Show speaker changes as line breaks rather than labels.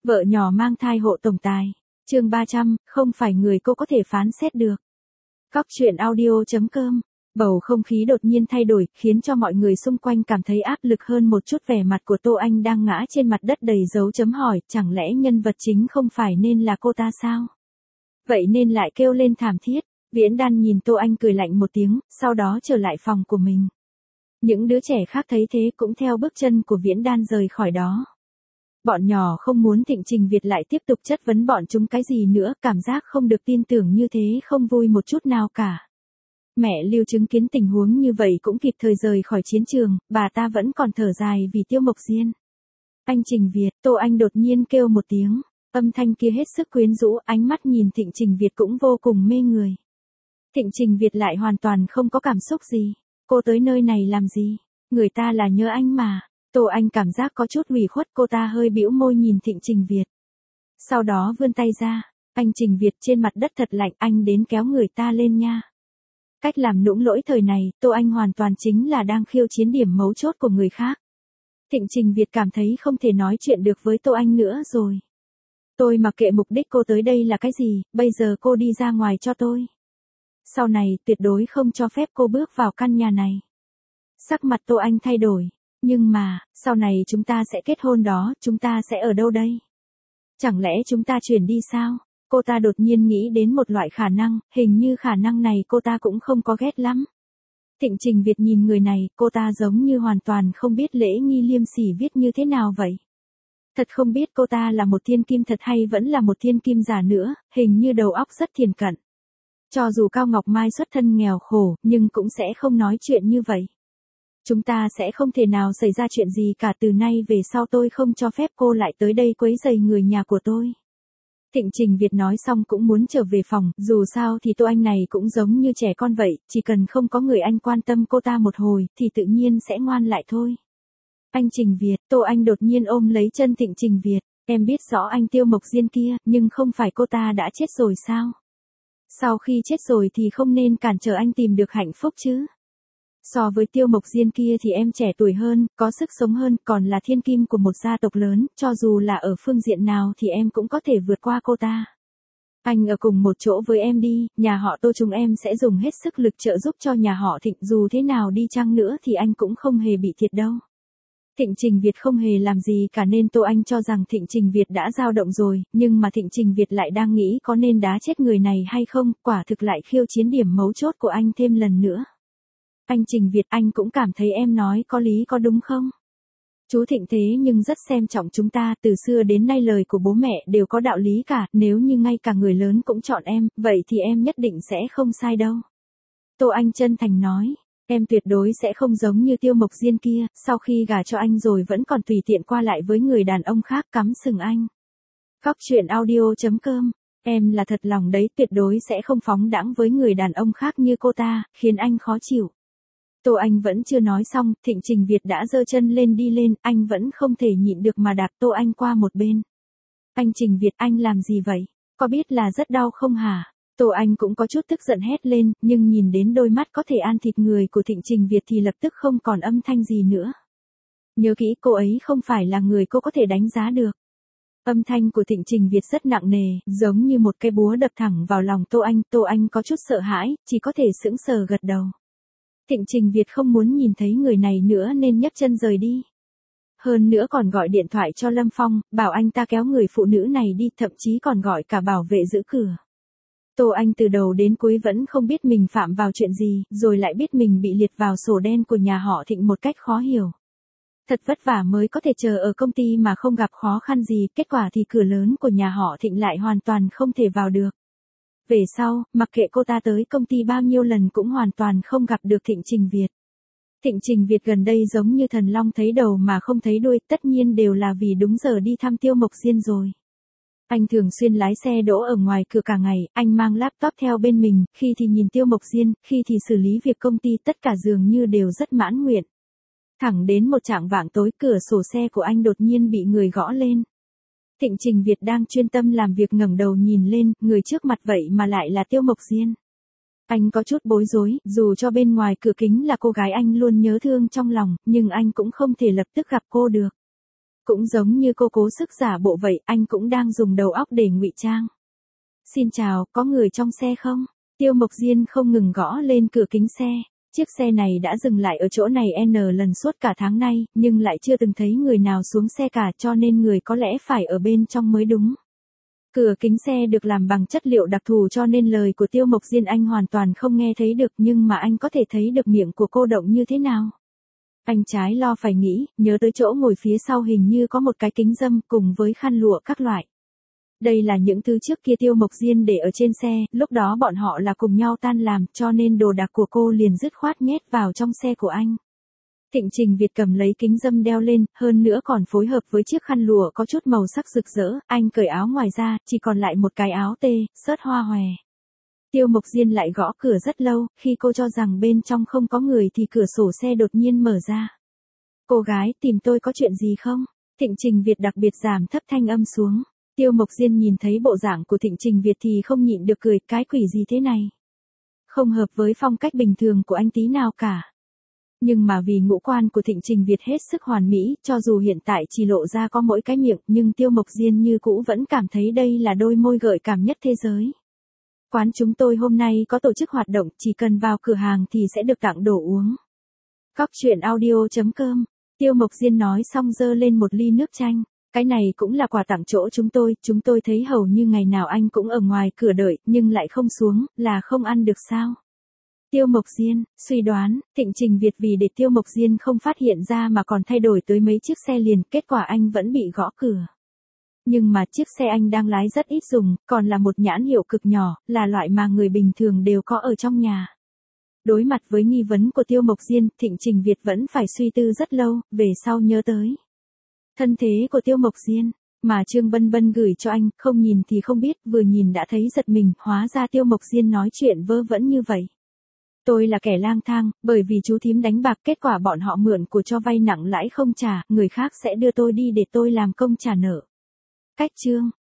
Vợ nhỏ mang thai hộ tổng tài. Chương 300, không phải người cô có thể phán xét được. Cóc truyện audio.com. Bầu không khí đột nhiên thay đổi, khiến cho mọi người xung quanh cảm thấy áp lực hơn một chút. Vẻ mặt của Tô Anh đang ngã trên mặt đất đầy dấu chấm hỏi, chẳng lẽ nhân vật chính không phải nên là cô ta sao? Vậy nên lại kêu lên thảm thiết. Viễn Đan nhìn Tô Anh cười lạnh một tiếng, sau đó trở lại phòng của mình. Những đứa trẻ khác thấy thế cũng theo bước chân của Viễn Đan rời khỏi đó. Bọn nhỏ không muốn Thịnh Trình Việt lại tiếp tục chất vấn bọn chúng cái gì nữa, cảm giác không được tin tưởng như thế không vui một chút nào cả. Mẹ Lưu chứng kiến tình huống như vậy cũng kịp thời rời khỏi chiến trường, bà ta vẫn còn thở dài vì Tiêu Mộc Diên. Anh Trình Việt, Tô Anh đột nhiên kêu một tiếng, âm thanh kia hết sức quyến rũ, ánh mắt nhìn Thịnh Trình Việt cũng vô cùng mê người. Thịnh Trình Việt lại hoàn toàn không có cảm xúc gì, cô tới nơi này làm gì, người ta là nhớ anh mà. Tô Anh cảm giác có chút ủy khuất, cô ta hơi bĩu môi nhìn Thịnh Trình Việt. Sau đó vươn tay ra, anh Trình Việt trên mặt đất thật lạnh, anh đến kéo người ta lên nha. Cách làm nũng lỗi thời này, Tô Anh hoàn toàn chính là đang khiêu chiến điểm mấu chốt của người khác. Thịnh Trình Việt cảm thấy không thể nói chuyện được với Tô Anh nữa rồi. Tôi mặc kệ mục đích cô tới đây là cái gì, bây giờ cô đi ra ngoài cho tôi. Sau này tuyệt đối không cho phép cô bước vào căn nhà này. Sắc mặt Tô Anh thay đổi. Nhưng mà, sau này chúng ta sẽ kết hôn đó, chúng ta sẽ ở đâu đây? Chẳng lẽ chúng ta chuyển đi sao? Cô ta đột nhiên nghĩ đến một loại khả năng, hình như khả năng này cô ta cũng không có ghét lắm. Thịnh Trình Việt nhìn người này, cô ta giống như hoàn toàn không biết lễ nghi liêm sỉ viết như thế nào vậy. Thật không biết cô ta là một thiên kim thật hay vẫn là một thiên kim giả nữa, hình như đầu óc rất thiền cận. Cho dù Cao Ngọc Mai xuất thân nghèo khổ, nhưng cũng sẽ không nói chuyện như vậy. Chúng ta sẽ không thể nào xảy ra chuyện gì cả, từ nay về sau tôi không cho phép cô lại tới đây quấy rầy người nhà của tôi. Thịnh Trình Việt nói xong cũng muốn trở về phòng, dù sao thì Tô Anh này cũng giống như trẻ con vậy, chỉ cần không có người anh quan tâm cô ta một hồi, thì tự nhiên sẽ ngoan lại thôi. Anh Trình Việt, Tô Anh đột nhiên ôm lấy chân Thịnh Trình Việt, em biết rõ anh Tiêu Mộc Diên kia, nhưng không phải cô ta đã chết rồi sao? Sau khi chết rồi thì không nên cản trở anh tìm được hạnh phúc chứ. So với Tiêu Mộc Diên kia thì em trẻ tuổi hơn, có sức sống hơn, còn là thiên kim của một gia tộc lớn, cho dù là ở phương diện nào thì em cũng có thể vượt qua cô ta. Anh ở cùng một chỗ với em đi, nhà họ Tô chúng em sẽ dùng hết sức lực trợ giúp cho nhà họ Thịnh, dù thế nào đi chăng nữa thì anh cũng không hề bị thiệt đâu. Thịnh Trình Việt không hề làm gì cả nên Tô Anh cho rằng Thịnh Trình Việt đã dao động rồi, nhưng mà Thịnh Trình Việt lại đang nghĩ có nên đá chết người này hay không, quả thực lại khiêu chiến điểm mấu chốt của anh thêm lần nữa. Anh Trình Việt, anh cũng cảm thấy em nói có lý có đúng không? Chú Thịnh thế nhưng rất xem trọng chúng ta, từ xưa đến nay lời của bố mẹ đều có đạo lý cả, nếu như ngay cả người lớn cũng chọn em, vậy thì em nhất định sẽ không sai đâu. Tô Anh chân thành nói, em tuyệt đối sẽ không giống như Tiêu Mộc Diên kia, sau khi gả cho anh rồi vẫn còn tùy tiện qua lại với người đàn ông khác cắm sừng anh. Cóc truyện audio.com. Em là thật lòng đấy, tuyệt đối sẽ không phóng đãng với người đàn ông khác như cô ta, khiến anh khó chịu. Tô Anh vẫn chưa nói xong, Thịnh Trình Việt đã giơ chân lên đi lên, anh vẫn không thể nhịn được mà đạp Tô Anh qua một bên. Anh Trình Việt, anh làm gì vậy? Có biết là rất đau không hả? Tô Anh cũng có chút tức giận hét lên, nhưng nhìn đến đôi mắt có thể ăn thịt người của Thịnh Trình Việt thì lập tức không còn âm thanh gì nữa. Nhớ kỹ, cô ấy không phải là người cô có thể đánh giá được. Âm thanh của Thịnh Trình Việt rất nặng nề, giống như một cái búa đập thẳng vào lòng Tô Anh có chút sợ hãi, chỉ có thể sững sờ gật đầu. Thịnh Trình Việt không muốn nhìn thấy người này nữa nên nhấc chân rời đi. Hơn nữa còn gọi điện thoại cho Lâm Phong, bảo anh ta kéo người phụ nữ này đi, thậm chí còn gọi cả bảo vệ giữ cửa. Tô Anh từ đầu đến cuối vẫn không biết mình phạm vào chuyện gì, rồi lại biết mình bị liệt vào sổ đen của nhà họ Thịnh một cách khó hiểu. Thật vất vả mới có thể chờ ở công ty mà không gặp khó khăn gì, kết quả thì cửa lớn của nhà họ Thịnh lại hoàn toàn không thể vào được. Về sau, mặc kệ cô ta tới công ty bao nhiêu lần cũng hoàn toàn không gặp được Thịnh Trình Việt. Thịnh Trình Việt gần đây giống như thần long thấy đầu mà không thấy đuôi, tất nhiên đều là vì đúng giờ đi thăm Tiêu Mộc Diên rồi. Anh thường xuyên lái xe đỗ ở ngoài cửa cả ngày, anh mang laptop theo bên mình, khi thì nhìn Tiêu Mộc Diên, khi thì xử lý việc công ty, tất cả dường như đều rất mãn nguyện. Thẳng đến một chạng vạng tối, cửa sổ xe của anh đột nhiên bị người gõ lên. Thịnh Trình Việt đang chuyên tâm làm việc ngẩng đầu nhìn lên, người trước mặt vậy mà lại là Tiêu Mộc Diên. Anh có chút bối rối, dù cho bên ngoài cửa kính là cô gái anh luôn nhớ thương trong lòng, nhưng anh cũng không thể lập tức gặp cô được. Cũng giống như cô cố sức giả bộ vậy, anh cũng đang dùng đầu óc để ngụy trang. Xin chào, có người trong xe không? Tiêu Mộc Diên không ngừng gõ lên cửa kính xe. Chiếc xe này đã dừng lại ở chỗ này N lần suốt cả tháng nay, nhưng lại chưa từng thấy người nào xuống xe cả, cho nên người có lẽ phải ở bên trong mới đúng. Cửa kính xe được làm bằng chất liệu đặc thù cho nên lời của Tiêu Mộc Diên anh hoàn toàn không nghe thấy được, nhưng mà anh có thể thấy được miệng của cô động như thế nào. Anh trái lo phải nghĩ, nhớ tới chỗ ngồi phía sau hình như có một cái kính râm cùng với khăn lụa các loại. Đây là những thứ trước kia Tiêu Mộc Diên để ở trên xe, lúc đó bọn họ là cùng nhau tan làm, cho nên đồ đạc của cô liền dứt khoát nhét vào trong xe của anh. Thịnh Trình Việt cầm lấy kính râm đeo lên, hơn nữa còn phối hợp với chiếc khăn lụa có chút màu sắc rực rỡ, anh cởi áo ngoài ra, chỉ còn lại một cái áo tê, xớt hoa hòe. Tiêu Mộc Diên lại gõ cửa rất lâu, khi cô cho rằng bên trong không có người thì cửa sổ xe đột nhiên mở ra. Cô gái, tìm tôi có chuyện gì không? Thịnh Trình Việt đặc biệt giảm thấp thanh âm xuống. Tiêu Mộc Diên nhìn thấy bộ dạng của Thịnh Trình Việt thì không nhịn được cười, cái quỷ gì thế này? Không hợp với phong cách bình thường của anh tí nào cả. Nhưng mà vì ngũ quan của Thịnh Trình Việt hết sức hoàn mỹ, cho dù hiện tại chỉ lộ ra có mỗi cái miệng, nhưng Tiêu Mộc Diên như cũ vẫn cảm thấy đây là đôi môi gợi cảm nhất thế giới. Quán chúng tôi hôm nay có tổ chức hoạt động, chỉ cần vào cửa hàng thì sẽ được tặng đồ uống. Cóc truyện audio.com. Tiêu Mộc Diên nói xong giơ lên một ly nước chanh. Cái này cũng là quà tặng chỗ chúng tôi thấy hầu như ngày nào anh cũng ở ngoài cửa đợi, nhưng lại không xuống, là không ăn được sao? Tiêu Mộc Diên, suy đoán, Thịnh Trình Việt vì để Tiêu Mộc Diên không phát hiện ra mà còn thay đổi tới mấy chiếc xe liền, kết quả anh vẫn bị gõ cửa. Nhưng mà chiếc xe anh đang lái rất ít dùng, còn là một nhãn hiệu cực nhỏ, là loại mà người bình thường đều có ở trong nhà. Đối mặt với nghi vấn của Tiêu Mộc Diên, Thịnh Trình Việt vẫn phải suy tư rất lâu, về sau nhớ tới thân thế của Tiêu Mộc Diên, mà Trương Bân Bân gửi cho anh, không nhìn thì không biết, vừa nhìn đã thấy giật mình, hóa ra Tiêu Mộc Diên nói chuyện vơ vẩn như vậy. Tôi là kẻ lang thang, bởi vì chú thím đánh bạc, kết quả bọn họ mượn của cho vay nặng lãi không trả, người khác sẽ đưa tôi đi để tôi làm công trả nợ. Cách chương